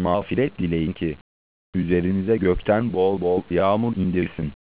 mağfiret dileyin ki üzerinize gökten bol bol yağmur indirsin.